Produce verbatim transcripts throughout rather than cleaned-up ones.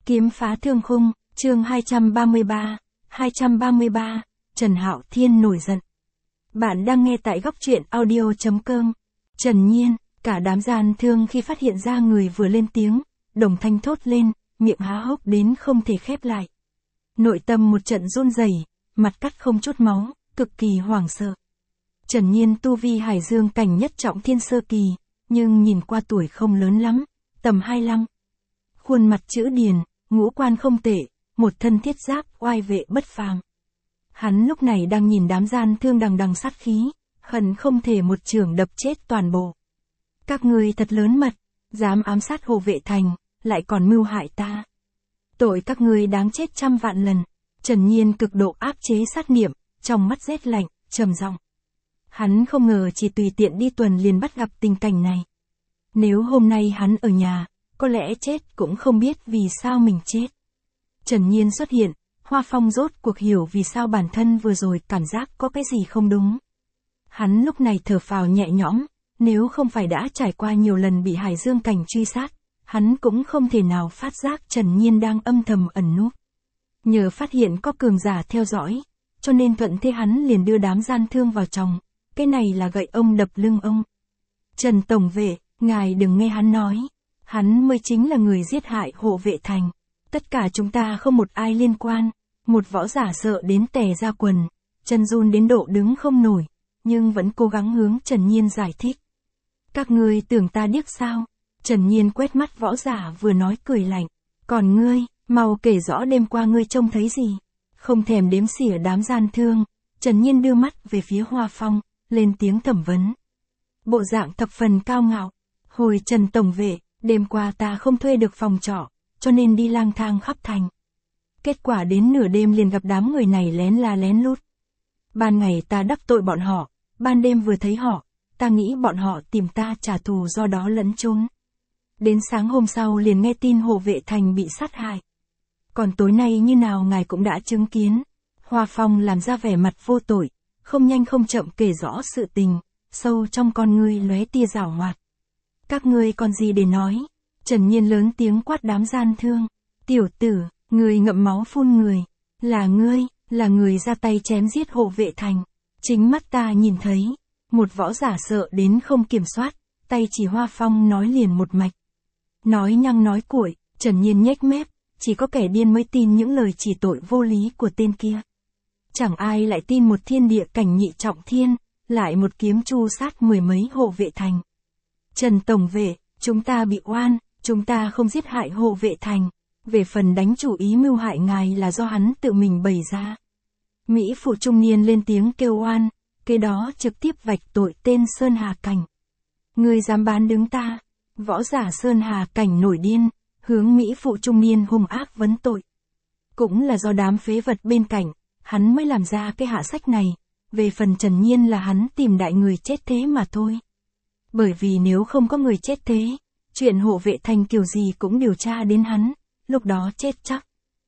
Kiếm phá thương khung, chương hai trăm ba mươi ba, hai trăm ba mươi ba, Trần Hạo Thiên nổi giận. Bạn đang nghe tại góc truyện audio chấm com. Trần Nhiên, cả đám gian thương khi phát hiện ra người vừa lên tiếng, đồng thanh thốt lên, miệng há hốc đến không thể khép lại. Nội tâm một trận run rẩy, mặt cắt không chút máu, cực kỳ hoảng sợ. Trần Nhiên tu vi Hải Dương cảnh nhất trọng thiên sơ kỳ, nhưng nhìn qua tuổi không lớn lắm, tầm hai mươi lăm. Khuôn mặt chữ điền, ngũ quan không tệ, một thân thiết giáp oai vệ bất phàm. Hắn lúc này đang nhìn đám gian thương đằng đằng sát khí, hận không thể một chưởng đập chết toàn bộ. Các ngươi thật lớn mật, dám ám sát Hồ Vệ Thành, lại còn mưu hại ta. Tội các ngươi đáng chết trăm vạn lần. Trần Nhiên cực độ áp chế sát niệm, trong mắt rét lạnh, trầm giọng. Hắn không ngờ chỉ tùy tiện đi tuần liền bắt gặp tình cảnh này. Nếu hôm nay hắn ở nhà, có lẽ chết cũng không biết vì sao mình chết. Trần Nhiên xuất hiện, Hoa Phong rốt cuộc hiểu vì sao bản thân vừa rồi cảm giác có cái gì không đúng. Hắn lúc này thở phào nhẹ nhõm, nếu không phải đã trải qua nhiều lần bị Hải Dương cảnh truy sát, hắn cũng không thể nào phát giác Trần Nhiên đang âm thầm ẩn núp. Nhờ phát hiện có cường giả theo dõi, cho nên thuận thế hắn liền đưa đám gian thương vào chồng, cái này là gậy ông đập lưng ông. Trần Tổng Vệ, ngài đừng nghe hắn nói, hắn mới chính là người giết hại Hộ Vệ Thành. Tất cả chúng ta không một ai liên quan. Một võ giả sợ đến tè ra quần, chân run đến độ đứng không nổi, nhưng vẫn cố gắng hướng Trần Nhiên giải thích. Các ngươi tưởng ta điếc sao? Trần Nhiên quét mắt võ giả vừa nói cười lạnh. Còn ngươi, mau kể rõ đêm qua ngươi trông thấy gì? Không thèm đếm xỉa đám gian thương, Trần Nhiên đưa mắt về phía Hoa Phong, lên tiếng thẩm vấn. Bộ dạng thập phần cao ngạo. Hồi Trần Tổng Vệ, đêm qua ta không thuê được phòng trọ, cho nên đi lang thang khắp thành. Kết quả đến nửa đêm liền gặp đám người này lén la lén lút. Ban ngày ta đắc tội bọn họ, ban đêm vừa thấy họ, ta nghĩ bọn họ tìm ta trả thù do đó lẫn trốn. Đến sáng hôm sau liền nghe tin Hộ Vệ Thành bị sát hại. Còn tối nay như nào ngài cũng đã chứng kiến. Hoa Phong làm ra vẻ mặt vô tội, không nhanh không chậm kể rõ sự tình, sâu trong con ngươi lóe tia giảo hoạt. Các ngươi còn gì để nói? Trần Nhiên lớn tiếng quát đám gian thương. Tiểu tử, người ngậm máu phun người, là ngươi, là người ra tay chém giết Hộ Vệ Thành. Chính mắt ta nhìn thấy, một võ giả sợ đến không kiểm soát, tay chỉ Hoa Phong nói liền một mạch. Nói nhăng nói cuội, Trần Nhiên nhếch mép, chỉ có kẻ điên mới tin những lời chỉ tội vô lý của tên kia. Chẳng ai lại tin một thiên địa cảnh nhị trọng thiên, lại một kiếm chu sát mười mấy Hộ Vệ Thành. Trần Tổng Vệ, chúng ta bị oan, chúng ta không giết hại Hộ Vệ Thành. Về phần đánh chủ ý mưu hại ngài là do hắn tự mình bày ra. Mỹ phụ trung niên lên tiếng kêu oan, kế đó trực tiếp vạch tội tên Sơn Hà Cảnh. Ngươi dám bán đứng ta? Võ giả Sơn Hà Cảnh nổi điên, hướng Mỹ phụ trung niên hung ác vấn tội. Cũng là do đám phế vật bên cạnh, hắn mới làm ra cái hạ sách này. Về phần Trần Nhiên là hắn tìm đại người chết thế mà thôi. Bởi vì nếu không có người chết thế, chuyện Hộ Vệ Thành kiểu gì cũng điều tra đến hắn. Lúc đó chết chắc.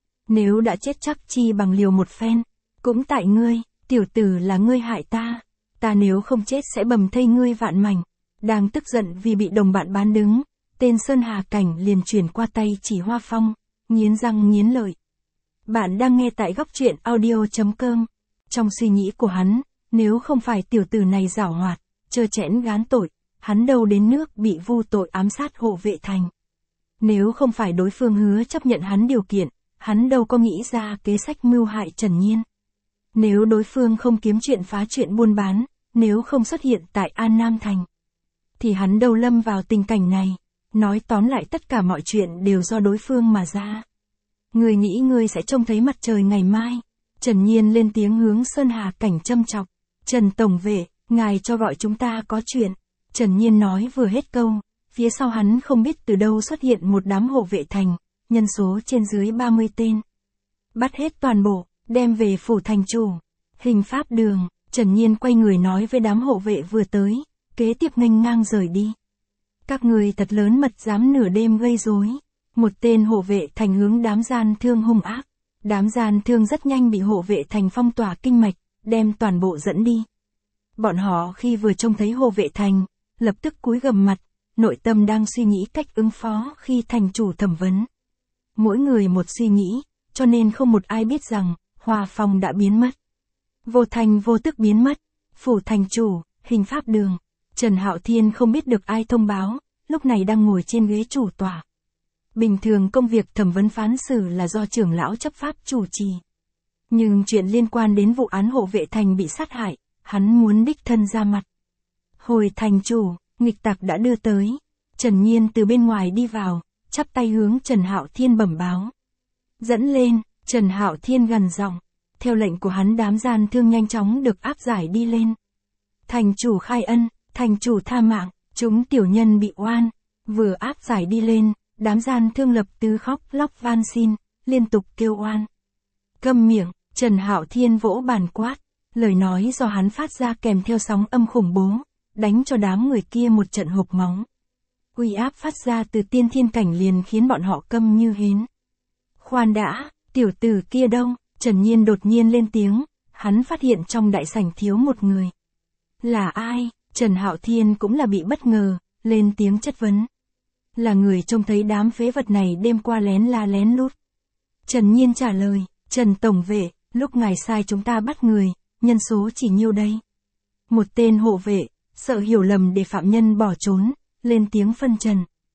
Nếu đã chết chắc chi bằng liều một phen. Cũng tại ngươi, tiểu tử là ngươi hại ta. Ta nếu không chết sẽ bầm thây ngươi vạn mảnh. Đang tức giận vì bị đồng bạn bán đứng, tên Sơn Hà Cảnh liền chuyển qua tay chỉ Hoa Phong, nghiến răng nghiến lợi. Bạn đang nghe tại góc truyện audio chấm com. Trong suy nghĩ của hắn, nếu không phải tiểu tử này giảo hoạt, trơ trẽn gán tội, hắn đâu đến nước bị vu tội ám sát Hộ Vệ Thành. Nếu không phải đối phương hứa chấp nhận hắn điều kiện, hắn đâu có nghĩ ra kế sách mưu hại Trần Nhiên. Nếu đối phương không kiếm chuyện phá chuyện buôn bán, nếu không xuất hiện tại An Nam Thành, thì hắn đâu lâm vào tình cảnh này. Nói tóm lại tất cả mọi chuyện đều do đối phương mà ra. Ngươi nghĩ ngươi sẽ trông thấy mặt trời ngày mai? Trần Nhiên lên tiếng hướng Sơn Hà Cảnh châm chọc. Trần Tổng Vệ, ngài cho gọi chúng ta có chuyện. Trần Nhiên nói vừa hết câu. Phía sau hắn không biết từ đâu xuất hiện một đám Hộ Vệ Thành, nhân số trên dưới ba mươi tên. Bắt hết toàn bộ, đem về phủ thành chủ. Hình pháp đường, Trần Nhiên quay người nói với đám hộ vệ vừa tới, kế tiếp nghênh ngang rời đi. Các người thật lớn mật dám nửa đêm gây rối. Một tên Hộ Vệ Thành hướng đám gian thương hung ác. Đám gian thương rất nhanh bị Hộ Vệ Thành phong tỏa kinh mạch, đem toàn bộ dẫn đi. Bọn họ khi vừa trông thấy Hộ Vệ Thành, lập tức cúi gầm mặt. Nội tâm đang suy nghĩ cách ứng phó khi thành chủ thẩm vấn. mỗi người một suy nghĩ, cho nên không một ai biết rằng, Hòa Phong đã biến mất. Vô thành vô tức biến mất, phủ thành chủ, hình pháp đường. Trần Hạo Thiên không biết được ai thông báo, lúc này đang ngồi trên ghế chủ tòa. Bình thường công việc thẩm vấn phán xử là do trưởng lão chấp pháp chủ trì. Nhưng chuyện liên quan đến vụ án hộ vệ thành bị sát hại, hắn muốn đích thân ra mặt. Hồi thành chủ, nghịch tặc đã đưa tới. Trần Nhiên từ bên ngoài đi vào, chắp tay hướng Trần Hạo Thiên bẩm báo. Dẫn lên, Trần Hạo Thiên gằn giọng. Theo lệnh của hắn đám gian thương nhanh chóng được áp giải đi lên. Thành chủ khai ân, thành chủ tha mạng, chúng tiểu nhân bị oan. Vừa áp giải đi lên, đám gian thương lập tứ khóc lóc van xin, liên tục kêu oan. Câm miệng, Trần Hạo Thiên vỗ bàn quát. Lời nói do hắn phát ra kèm theo sóng âm khủng bố, đánh cho đám người kia một trận hộc máu. Uy áp phát ra từ tiên thiên cảnh liền khiến bọn họ câm như hến. Khoan đã, tiểu tử kia đâu? Trần Nhiên đột nhiên lên tiếng, hắn phát hiện trong đại sảnh thiếu một người. Là ai? Trần Hạo Thiên cũng là bị bất ngờ, lên tiếng chất vấn. Là người trông thấy đám phế vật này đêm qua lén la lén lút. Trần Nhiên trả lời, Trần Tổng Vệ, lúc ngài sai chúng ta bắt người, nhân số chỉ nhiêu đây? Một tên hộ vệ, sợ hiểu lầm để phạm nhân bỏ trốn, lên tiếng phân trần.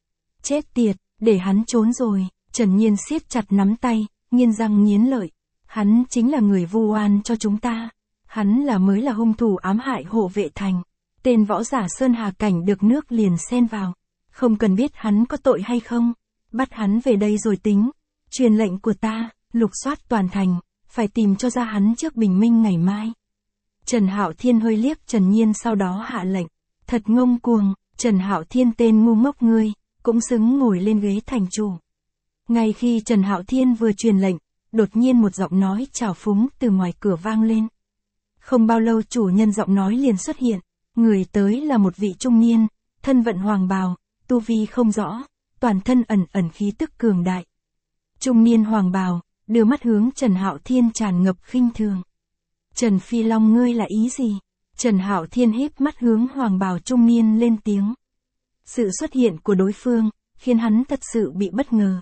Chết tiệt, để hắn trốn rồi. Trần Nhiên siết chặt nắm tay, nghiến răng nghiến lợi. Hắn chính là người vu oan cho chúng ta. Hắn là mới là hung thủ ám hại hộ vệ thành. Tên võ giả Sơn Hà Cảnh được nước liền xen vào. Không cần biết hắn có tội hay không. Bắt hắn về đây rồi tính. Truyền lệnh của ta, lục soát toàn thành, phải tìm cho ra hắn trước bình minh ngày mai. Trần Hạo Thiên hơi liếc Trần Nhiên sau đó hạ lệnh. Thật ngông cuồng, Trần Hạo Thiên tên ngu ngốc ngươi, cũng xứng ngồi lên ghế thành chủ. Ngay khi Trần Hạo Thiên vừa truyền lệnh, đột nhiên một giọng nói trào phúng từ ngoài cửa vang lên. Không bao lâu chủ nhân giọng nói liền xuất hiện, người tới là một vị trung niên, thân vận hoàng bào, tu vi không rõ, toàn thân ẩn ẩn khí tức cường đại. Trung niên hoàng bào, đưa mắt hướng Trần Hạo Thiên tràn ngập khinh thường. Trần Phi Long ngươi là ý gì? Trần Hạo Thiên híp mắt hướng hoàng bào trung niên lên tiếng. Sự xuất hiện của đối phương, khiến hắn thật sự bị bất ngờ.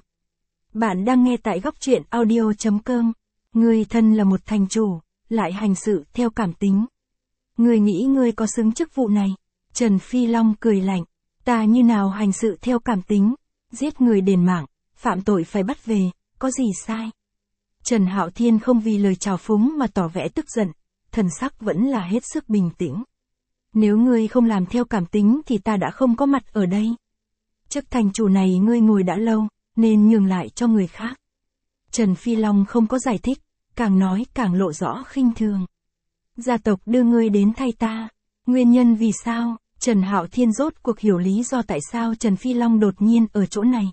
Bạn đang nghe tại góc truyện audio chấm com. Ngươi thân là một thành chủ, lại hành sự theo cảm tính. Ngươi nghĩ ngươi có xứng chức vụ này? Trần Phi Long cười lạnh. Ta như nào hành sự theo cảm tính? Giết người đền mạng, phạm tội phải bắt về, có gì sai? Trần Hạo Thiên không vì lời chào phúng mà tỏ vẻ tức giận, thần sắc vẫn là hết sức bình tĩnh. Nếu ngươi không làm theo cảm tính thì ta đã không có mặt ở đây. Chức thành chủ này ngươi ngồi đã lâu, nên nhường lại cho người khác. Trần Phi Long không có giải thích, càng nói càng lộ rõ khinh thường. Gia tộc đưa ngươi đến thay ta. Nguyên nhân vì sao? Trần Hạo Thiên rốt cuộc hiểu lý do tại sao Trần Phi Long đột nhiên ở chỗ này.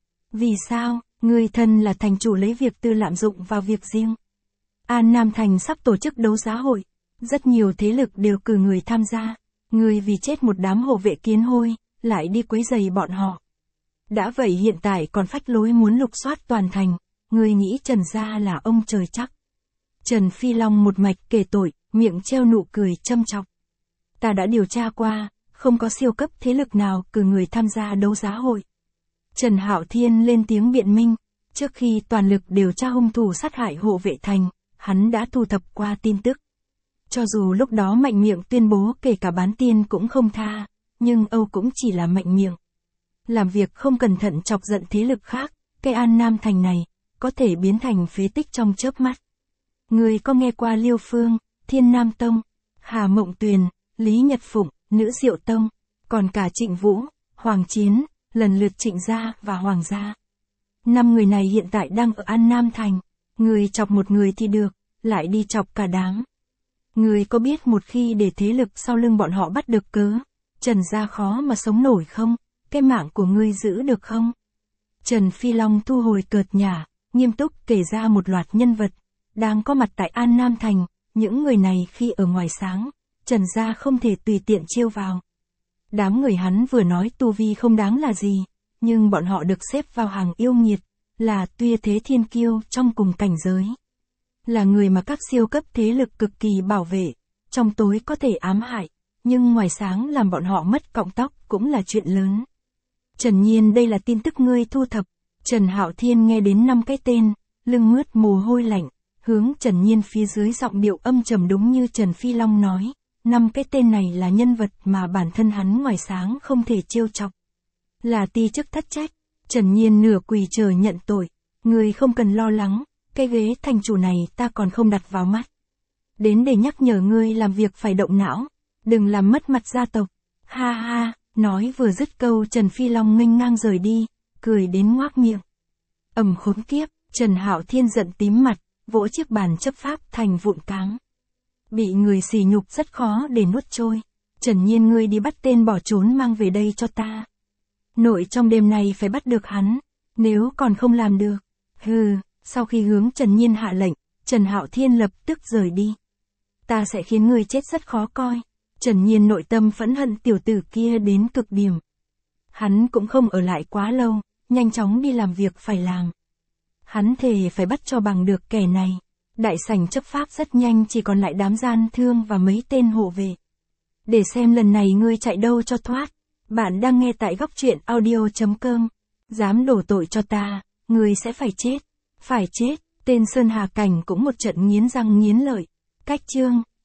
Vì sao? Ngươi thân là thành chủ lấy việc tư lạm dụng vào việc riêng. An Nam Thành sắp tổ chức đấu giá hội. Rất nhiều thế lực đều cử người tham gia. Ngươi vì chết một đám hộ vệ kiến hôi, lại đi quấy rầy bọn họ. Đã vậy hiện tại còn phách lối muốn lục soát toàn thành. Ngươi nghĩ Trần gia là ông trời chắc. Trần Phi Long một mạch kể tội, miệng treo nụ cười châm chọc. Ta đã điều tra qua, không có siêu cấp thế lực nào cử người tham gia đấu giá hội. Trần Hạo Thiên lên tiếng biện minh, trước khi toàn lực điều tra hung thủ sát hại hộ vệ thành, hắn đã thu thập qua tin tức. Cho dù lúc đó mạnh miệng tuyên bố kể cả bán tiên cũng không tha, nhưng Âu cũng chỉ là mạnh miệng. Làm việc không cẩn thận chọc giận thế lực khác, cái An Nam Thành này, có thể biến thành phế tích trong chớp mắt. Người có nghe qua Liêu Phương, Thiên Nam Tông, Hà Mộng Tuyền, Lý Nhật Phụng, Nữ Diệu Tông, còn cả Trịnh Vũ, Hoàng Chiến, lần lượt Trịnh gia và Hoàng gia. Năm người này hiện tại đang ở An Nam Thành, người chọc một người thì được, lại đi chọc cả đám. Người có biết một khi để thế lực sau lưng bọn họ bắt được cớ, Trần gia khó mà sống nổi không? Cái mạng của ngươi giữ được không? Trần Phi Long thu hồi cợt nhả, nghiêm túc kể ra một loạt nhân vật, đang có mặt tại An Nam Thành, những người này khi ở ngoài sáng, Trần gia không thể tùy tiện chiêu vào. Đám người hắn vừa nói tu vi không đáng là gì, nhưng bọn họ được xếp vào hàng yêu nghiệt, là tuyệt thế thiên kiêu trong cùng cảnh giới. Là người mà các siêu cấp thế lực cực kỳ bảo vệ, trong tối có thể ám hại, nhưng ngoài sáng làm bọn họ mất cọng tóc cũng là chuyện lớn. Trần Nhiên đây là tin tức ngươi thu thập. Trần Hạo Thiên nghe đến năm cái tên, lưng mướt mồ hôi lạnh, hướng Trần Nhiên phía dưới giọng điệu âm trầm đúng như Trần Phi Long nói, năm cái tên này là nhân vật mà bản thân hắn ngoài sáng không thể trêu chọc. Là ti chức thất trách. Trần Nhiên nửa quỳ chờ nhận tội, ngươi không cần lo lắng, cái ghế thành chủ này ta còn không đặt vào mắt. Đến để nhắc nhở ngươi làm việc phải động não, đừng làm mất mặt gia tộc. Ha ha, nói vừa dứt câu Trần Phi Long nghênh ngang rời đi, cười đến ngoác miệng. Ầm khốn kiếp, Trần Hạo Thiên giận tím mặt, vỗ chiếc bàn chấp pháp thành vụn cáng. Bị người sỉ nhục rất khó để nuốt trôi. Trần Nhiên ngươi đi bắt tên bỏ trốn mang về đây cho ta. Nội trong đêm này phải bắt được hắn, nếu còn không làm được. Hừ, sau khi hướng Trần Nhiên hạ lệnh, Trần Hạo Thiên lập tức rời đi. Ta sẽ khiến ngươi chết rất khó coi. Trần Nhiên nội tâm phẫn hận tiểu tử kia đến cực điểm. Hắn cũng không ở lại quá lâu, nhanh chóng đi làm việc phải làm. Hắn thề phải bắt cho bằng được kẻ này. Đại sảnh chấp pháp rất nhanh chỉ còn lại đám gian thương và mấy tên hộ vệ. Để xem lần này ngươi chạy đâu cho thoát. Bạn đang nghe tại góc truyện audio chấm com. Dám đổ tội cho ta, ngươi sẽ phải chết. Phải chết, tên Sơn Hà Cảnh cũng một trận nghiến răng nghiến lợi. Cách chương.